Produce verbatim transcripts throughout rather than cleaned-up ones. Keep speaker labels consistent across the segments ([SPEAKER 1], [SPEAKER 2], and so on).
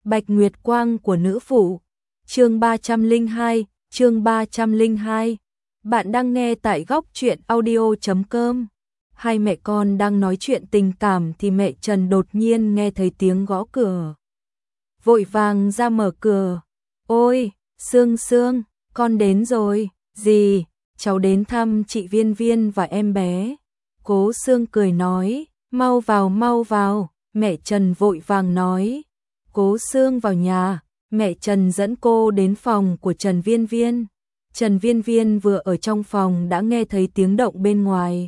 [SPEAKER 1] Bạch Nguyệt Quang của nữ phụ. Chương ba trăm lẻ hai, chương ba trăm lẻ hai. Bạn đang nghe tại góc truyện audio chấm com. Hai mẹ con đang nói chuyện tình cảm thì mẹ Trần đột nhiên nghe thấy tiếng gõ cửa. Vội vàng ra mở cửa. Ôi, Sương Sương, con đến rồi. Gì? Cháu đến thăm chị Viên Viên và em bé. Cố Sương cười nói, mau vào mau vào. Mẹ Trần vội vàng nói. Cố Sương vào nhà, mẹ Trần dẫn cô đến phòng của Trần Viên Viên. Trần Viên Viên vừa ở trong phòng đã nghe thấy tiếng động bên ngoài.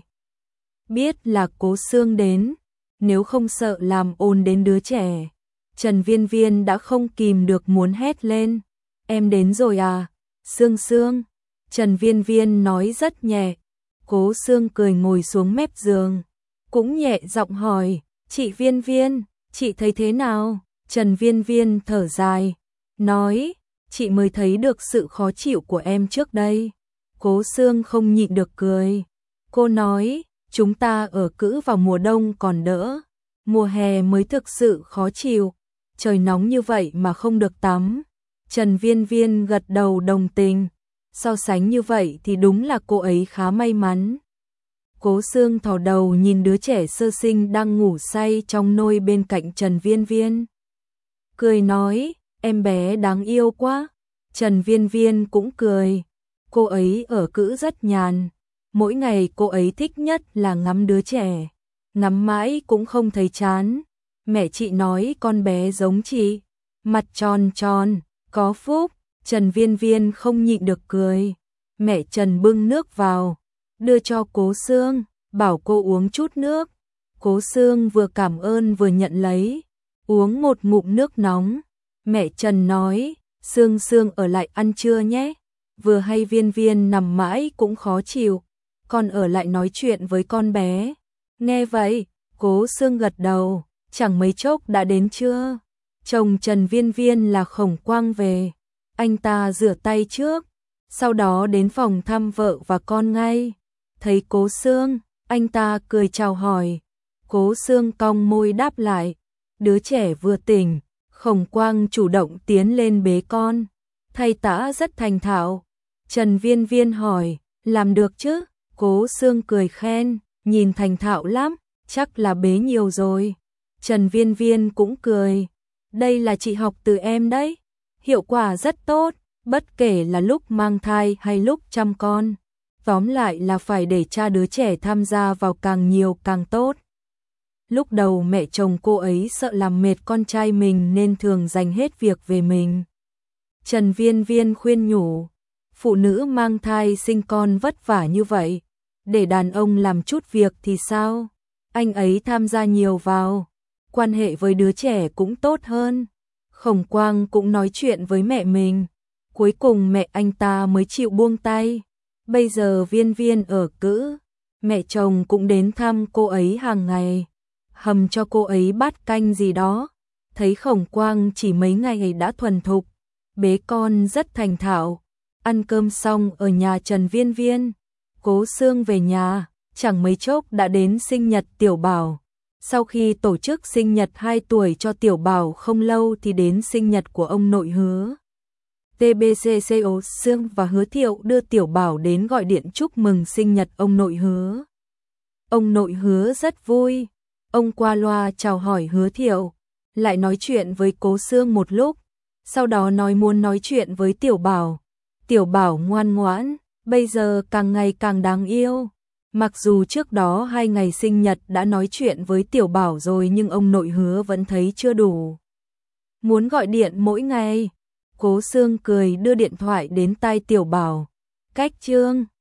[SPEAKER 1] Biết là Cố Sương đến, nếu không sợ làm ồn đến đứa trẻ. Trần Viên Viên đã không kìm được muốn hét lên. Em đến rồi à, Sương Sương. Trần Viên Viên nói rất nhẹ. Cố Sương cười ngồi xuống mép giường, cũng nhẹ giọng hỏi, chị Viên Viên, chị thấy thế nào? Trần Viên Viên thở dài, nói, chị mới thấy được sự khó chịu của em trước đây. Cố Sương không nhịn được cười. Cô nói, chúng ta ở cữ vào mùa đông còn đỡ, mùa hè mới thực sự khó chịu, trời nóng như vậy mà không được tắm. Trần Viên Viên gật đầu đồng tình, so sánh như vậy thì đúng là cô ấy khá may mắn. Cố Sương thò đầu nhìn đứa trẻ sơ sinh đang ngủ say trong nôi bên cạnh Trần Viên Viên. Cười nói, em bé đáng yêu quá. Trần Viên Viên cũng cười. Cô ấy ở cữ rất nhàn. Mỗi ngày cô ấy thích nhất là ngắm đứa trẻ. Ngắm mãi cũng không thấy chán. Mẹ chị nói con bé giống chị. Mặt tròn tròn, có phúc. Trần Viên Viên không nhịn được cười. Mẹ Trần bưng nước vào, đưa cho Cố Sương, bảo cô uống chút nước. Cố Sương vừa cảm ơn vừa nhận lấy, uống một ngụm nước nóng. Mẹ Trần nói, Sương Sương ở lại ăn trưa nhé. Vừa hay Viên Viên nằm mãi cũng khó chịu, con ở lại nói chuyện với con bé. Nghe vậy, Cố Sương gật đầu, chẳng mấy chốc đã đến trưa. Chồng Trần Viên Viên là Khổng Quang về. Anh ta rửa tay trước, sau đó đến phòng thăm vợ và con ngay. Thấy Cố Sương, anh ta cười chào hỏi. Cố Sương cong môi đáp lại. Đứa trẻ vừa tỉnh, Khổng Quang chủ động tiến lên bế con. Thay tã rất thành thạo. Trần Viên Viên hỏi, làm được chứ? Cố Sương cười khen, nhìn thành thạo lắm, chắc là bế nhiều rồi. Trần Viên Viên cũng cười. Đây là chị học từ em đấy. Hiệu quả rất tốt, bất kể là lúc mang thai hay lúc chăm con. Tóm lại là phải để cha đứa trẻ tham gia vào càng nhiều càng tốt. Lúc đầu mẹ chồng cô ấy sợ làm mệt con trai mình nên thường dành hết việc về mình. Trần Viên Viên khuyên nhủ, phụ nữ mang thai sinh con vất vả như vậy, để đàn ông làm chút việc thì sao? Anh ấy tham gia nhiều vào, quan hệ với đứa trẻ cũng tốt hơn. Khổng Quang cũng nói chuyện với mẹ mình, cuối cùng mẹ anh ta mới chịu buông tay. Bây giờ Viên Viên ở cữ, mẹ chồng cũng đến thăm cô ấy hàng ngày, hầm cho cô ấy bát canh gì đó. Thấy Khổng Quang chỉ mấy ngày đã thuần thục, bế con rất thành thạo. Ăn cơm xong ở nhà Trần Viên Viên, Cố Sương về nhà, chẳng mấy chốc đã đến sinh nhật Tiểu Bảo. Sau khi tổ chức sinh nhật hai tuổi cho Tiểu Bảo không lâu thì đến sinh nhật của ông nội Hứa. tê bê xê xê ô Sương và Hứa Thiệu đưa Tiểu Bảo đến gọi điện chúc mừng sinh nhật ông nội Hứa. Ông nội Hứa rất vui, ông qua loa chào hỏi Hứa Thiệu, lại nói chuyện với Cố Sương một lúc, sau đó nói muốn nói chuyện với Tiểu Bảo. Tiểu Bảo ngoan ngoãn, bây giờ càng ngày càng đáng yêu. Mặc dù trước đó hai ngày sinh nhật đã nói chuyện với Tiểu Bảo rồi nhưng ông nội Hứa vẫn thấy chưa đủ, muốn gọi điện mỗi ngày. Cố Sương cười đưa điện thoại đến tai Tiểu Bảo. Cách chương